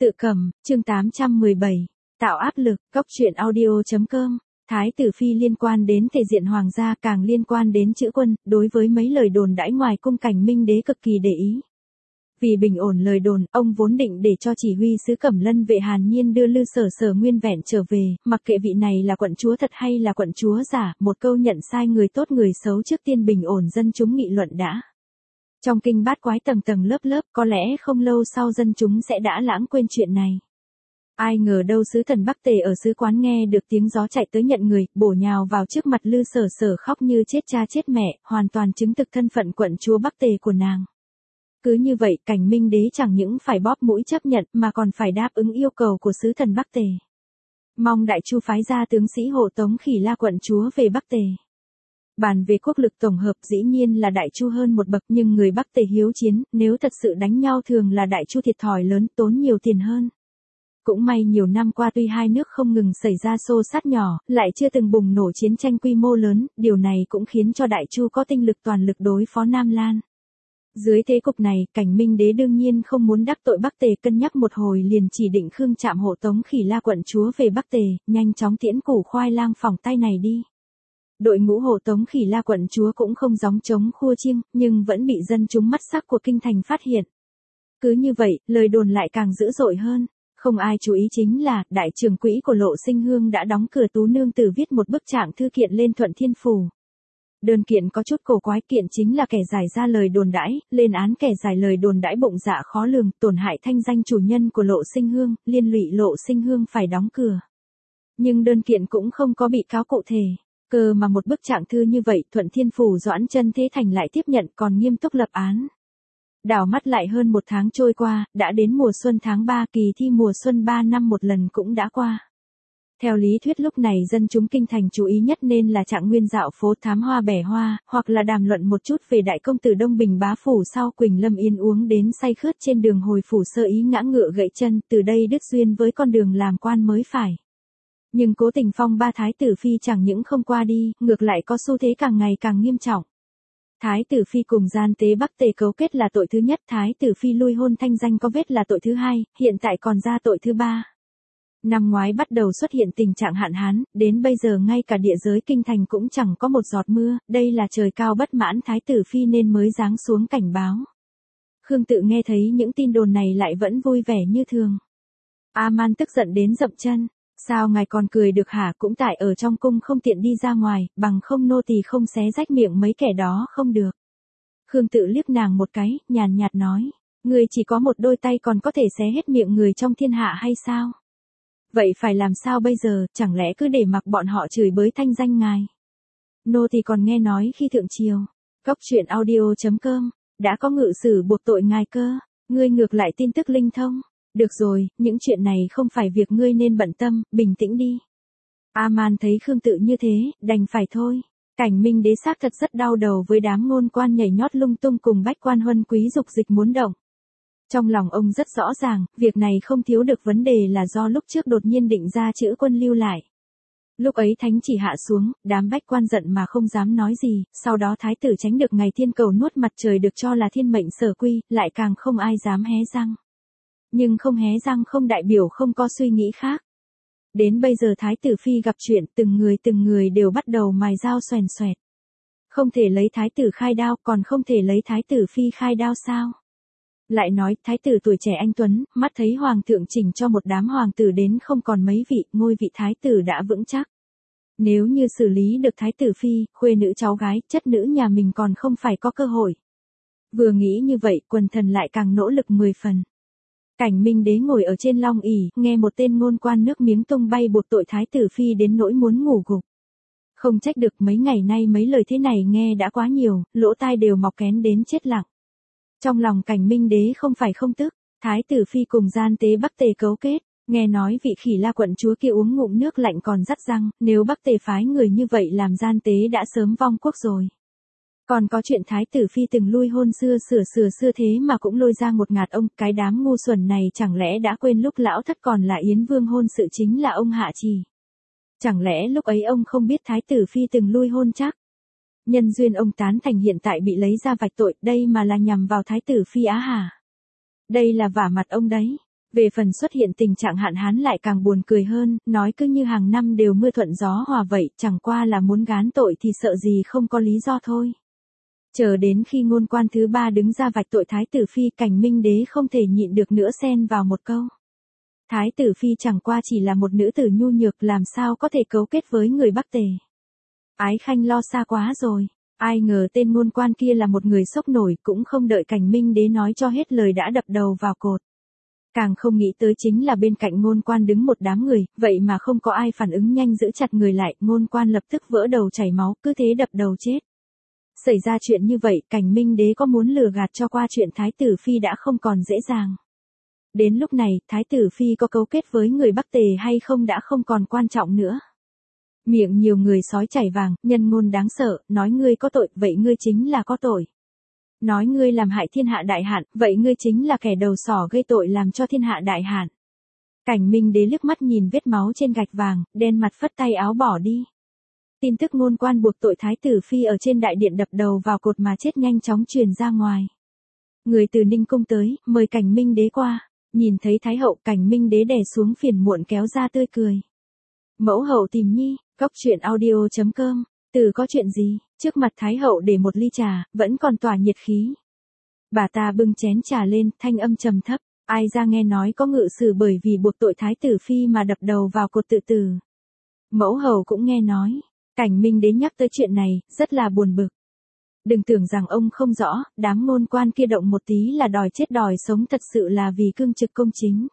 Tự cầm, chương 817. Tạo áp lực, góc truyện audio.com. Thái tử phi liên quan đến thể diện hoàng gia, càng liên quan đến chữ quân, đối với mấy lời đồn đãi ngoài cung Cảnh Minh đế cực kỳ để ý. Vì bình ổn lời đồn, ông vốn định để cho chỉ huy sứ Cẩm Lân vệ Hàn Nhiên đưa Lư Sở Sở nguyên vẹn trở về, mặc kệ vị này là quận chúa thật hay là quận chúa giả, một câu nhận sai người tốt người xấu trước tiên bình ổn dân chúng nghị luận đã. Trong kinh bát quái tầng tầng lớp lớp, có lẽ không lâu sau dân chúng sẽ đã lãng quên chuyện này. Ai ngờ đâu sứ thần Bắc Tề ở sứ quán nghe được tiếng gió chạy tới nhận người, bổ nhào vào trước mặt Lư Sở Sở khóc như chết cha chết mẹ, hoàn toàn chứng thực thân phận quận chúa Bắc Tề của nàng. Cứ như vậy, Cảnh Minh đế chẳng những phải bóp mũi chấp nhận mà còn phải đáp ứng yêu cầu của sứ thần Bắc Tề. Mong Đại Chu phái ra tướng sĩ hộ tống Khỉ La quận chúa về Bắc Tề. Bàn về quốc lực tổng hợp dĩ nhiên là Đại Chu hơn một bậc, nhưng người Bắc Tề hiếu chiến, nếu thật sự đánh nhau thường là Đại Chu thiệt thòi lớn, tốn nhiều tiền hơn. Cũng may nhiều năm qua tuy hai nước không ngừng xảy ra xô xát nhỏ, lại chưa từng bùng nổ chiến tranh quy mô lớn, điều này cũng khiến cho Đại Chu có tinh lực toàn lực đối phó Nam Lan. Dưới thế cục này, Cảnh Minh đế đương nhiên không muốn đắc tội Bắc Tề, cân nhắc một hồi liền chỉ định Khương Trạm hộ tống Khỉ La quận chúa về Bắc Tề, nhanh chóng tiễn củ khoai lang phỏng tay này đi. Đội ngũ hộ tống Khỉ La quận chúa cũng không gióng trống khua chiêng, nhưng vẫn bị dân chúng mắt sắc của kinh thành phát hiện. Cứ như vậy, lời đồn lại càng dữ dội hơn. Không ai chú ý chính là, đại trưởng quỹ của Lộ Sinh Hương đã đóng cửa Tú Nương Tử viết một bức trạng thư kiện lên Thuận Thiên Phủ. Đơn kiện có chút cổ quái, kiện chính là kẻ giải ra lời đồn đãi, lên án kẻ giải lời đồn đãi bụng dạ khó lường, tổn hại thanh danh chủ nhân của Lộ Sinh Hương, liên lụy Lộ Sinh Hương phải đóng cửa. Nhưng đơn kiện cũng không có bị cáo cụ thể. Cơ mà một bức trạng thư như vậy, Thuận Thiên Phủ Doãn Chân Thế Thành lại tiếp nhận, còn nghiêm túc lập án. Đảo mắt lại hơn một tháng trôi qua, đã đến mùa xuân tháng 3, kỳ thi mùa xuân 3 năm một lần cũng đã qua. Theo lý thuyết lúc này dân chúng kinh thành chú ý nhất nên là Trạng Nguyên dạo phố thám hoa bẻ hoa, hoặc là đàm luận một chút về đại công tử Đông Bình bá phủ sau Quỳnh Lâm Yên uống đến say khướt trên đường hồi phủ sơ ý ngã ngựa gãy chân, từ đây đứt duyên với con đường làm quan mới phải. Nhưng cố tình phong ba thái tử phi chẳng những không qua đi, ngược lại có xu thế càng ngày càng nghiêm trọng. Thái tử phi cùng gian tế Bắc Tề cấu kết là tội thứ nhất, thái tử phi lui hôn thanh danh có vết là tội thứ hai, hiện tại còn ra tội thứ ba. Năm ngoái bắt đầu xuất hiện tình trạng hạn hán, đến bây giờ ngay cả địa giới kinh thành cũng chẳng có một giọt mưa, đây là trời cao bất mãn thái tử phi nên mới giáng xuống cảnh báo. Khương Tự nghe thấy những tin đồn này lại vẫn vui vẻ như thường. A-man tức giận đến dậm chân. Sao ngài còn cười được hả, cũng tại ở trong cung không tiện đi ra ngoài, bằng không nô tỳ không xé rách miệng mấy kẻ đó không được. Khương Tự liếc nàng một cái, nhàn nhạt nói, ngươi chỉ có một đôi tay còn có thể xé hết miệng người trong thiên hạ hay sao? Vậy phải làm sao bây giờ, chẳng lẽ cứ để mặc bọn họ chửi bới thanh danh ngài? Nô tỳ còn nghe nói khi thượng triều, góc truyện audio.com, đã có ngự sử buộc tội ngài cơ, ngươi ngược lại tin tức linh thông. Được rồi, những chuyện này không phải việc ngươi nên bận tâm, bình tĩnh đi. A-man thấy Khương Tự như thế, đành phải thôi. Cảnh Minh đế xác thật rất đau đầu với đám ngôn quan nhảy nhót lung tung cùng bách quan huân quý dục dịch muốn động. Trong lòng ông rất rõ ràng, việc này không thiếu được vấn đề là do lúc trước đột nhiên định ra chữ quân lưu lại. Lúc ấy thánh chỉ hạ xuống, đám bách quan giận mà không dám nói gì, sau đó thái tử tránh được ngày thiên cầu nuốt mặt trời được cho là thiên mệnh sở quy, lại càng không ai dám hé răng. Nhưng không hé răng không đại biểu không có suy nghĩ khác. Đến bây giờ thái tử phi gặp chuyện, từng người đều bắt đầu mài dao xoèn xoẹt. Không thể lấy thái tử khai đao, còn không thể lấy thái tử phi khai đao sao? Lại nói, thái tử tuổi trẻ anh tuấn, mắt thấy hoàng thượng chỉnh cho một đám hoàng tử đến không còn mấy vị, ngôi vị thái tử đã vững chắc. Nếu như xử lý được thái tử phi, khuê nữ cháu gái, chất nữ nhà mình còn không phải có cơ hội. Vừa nghĩ như vậy, quần thần lại càng nỗ lực 10 phần. Cảnh Minh đế ngồi ở trên long ỷ, nghe một tên ngôn quan nước miếng tung bay buộc tội thái tử phi đến nỗi muốn ngủ gục. Không trách được, mấy ngày nay mấy lời thế này nghe đã quá nhiều, lỗ tai đều mọc kén đến chết lặng. Trong lòng Cảnh Minh đế không phải không tức, thái tử phi cùng gian tế Bắc Tề cấu kết, nghe nói vị Khỉ La quận chúa kia uống ngụm nước lạnh còn dắt răng, nếu Bắc Tề phái người như vậy làm gian tế đã sớm vong quốc rồi. Còn có chuyện thái tử phi từng lui hôn xưa thế mà cũng lôi ra một ngạt ông, cái đám ngu xuẩn này chẳng lẽ đã quên lúc lão thất còn là Yến Vương hôn sự chính là ông Hạ Trì. Chẳng lẽ lúc ấy ông không biết thái tử phi từng lui hôn chắc? Nhân duyên ông tán thành hiện tại bị lấy ra vạch tội, đây mà là nhằm vào thái tử phi á hả? Đây là vả mặt ông đấy. Về phần xuất hiện tình trạng hạn hán lại càng buồn cười hơn, nói cứ như hàng năm đều mưa thuận gió hòa vậy, chẳng qua là muốn gán tội thì sợ gì không có lý do thôi. Chờ đến khi ngôn quan thứ 3 đứng ra vạch tội Thái tử Phi, Cảnh Minh Đế không thể nhịn được nữa xen vào một câu. Thái tử Phi chẳng qua chỉ là một nữ tử nhu nhược, làm sao có thể cấu kết với người Bắc Tề. Ái Khanh lo xa quá rồi. Ai ngờ tên ngôn quan kia là một người sốc nổi, cũng không đợi Cảnh Minh Đế nói cho hết lời đã đập đầu vào cột. Càng không nghĩ tới chính là bên cạnh ngôn quan đứng một đám người, vậy mà không có ai phản ứng nhanh giữ chặt người lại, ngôn quan lập tức vỡ đầu chảy máu, cứ thế đập đầu chết. Xảy ra chuyện như vậy, Cảnh Minh Đế có muốn lừa gạt cho qua chuyện Thái tử Phi đã không còn dễ dàng. Đến lúc này, Thái tử Phi có cấu kết với người Bắc Tề hay không đã không còn quan trọng nữa. Miệng nhiều người sói chảy vàng, nhân ngôn đáng sợ, nói ngươi có tội, vậy ngươi chính là có tội. Nói ngươi làm hại thiên hạ đại hạn, vậy ngươi chính là kẻ đầu sỏ gây tội làm cho thiên hạ đại hạn. Cảnh Minh Đế liếc mắt nhìn vết máu trên gạch vàng, đen mặt phất tay áo bỏ đi. Tin tức ngôn quan buộc tội Thái tử Phi ở trên đại điện đập đầu vào cột mà chết nhanh chóng truyền ra ngoài. Người từ Ninh Cung tới, mời Cảnh Minh Đế qua. Nhìn thấy Thái hậu, Cảnh Minh Đế đè xuống phiền muộn kéo ra tươi cười. Mẫu hậu tìm nhi, cóc truyện audio.com, từ có chuyện gì, trước mặt Thái hậu để một ly trà, vẫn còn tỏa nhiệt khí. Bà ta bưng chén trà lên, thanh âm trầm thấp, ai ra nghe nói có ngự sử bởi vì buộc tội Thái tử Phi mà đập đầu vào cột tự tử. Mẫu hậu cũng nghe nói. Cảnh Minh Đế nhắc tới chuyện này, rất là buồn bực. Đừng tưởng rằng ông không rõ, đám ngôn quan kia động một tí là đòi chết đòi sống, thật sự là vì cương trực công chính.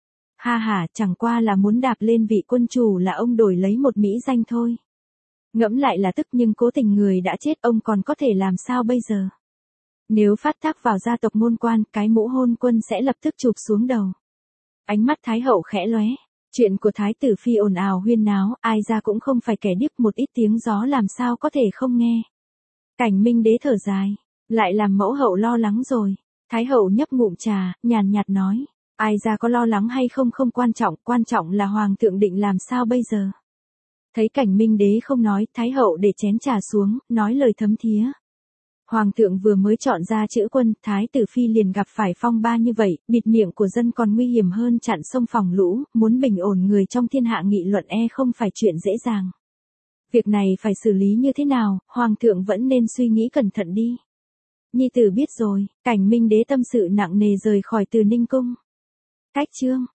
Ha ha, chẳng qua là muốn đạp lên vị quân chủ là ông đổi lấy một mỹ danh thôi. Ngẫm lại là tức, nhưng cố tình người đã chết ông còn có thể làm sao bây giờ. Nếu phát tác vào gia tộc ngôn quan, cái mũ hôn quân sẽ lập tức chụp xuống đầu. Ánh mắt Thái hậu khẽ lóe. Chuyện của Thái tử Phi ồn ào huyên náo, ai ra cũng không phải kẻ điếc, một ít tiếng gió làm sao có thể không nghe. Cảnh Minh Đế thở dài, lại làm mẫu hậu lo lắng rồi. Thái hậu nhấp ngụm trà, nhàn nhạt nói, ai ra có lo lắng hay không không quan trọng là hoàng thượng định làm sao bây giờ. Thấy Cảnh Minh Đế không nói, Thái hậu để chén trà xuống, nói lời thấm thía. Hoàng thượng vừa mới chọn ra chữ quân, Thái tử Phi liền gặp phải phong ba như vậy, bịt miệng của dân còn nguy hiểm hơn chặn sông phòng lũ, muốn bình ổn người trong thiên hạ nghị luận không phải chuyện dễ dàng. Việc này phải xử lý như thế nào, Hoàng thượng vẫn nên suy nghĩ cẩn thận đi. Nhi tử biết rồi, Cảnh Minh Đế tâm sự nặng nề rời khỏi Từ Ninh Cung. Cách chương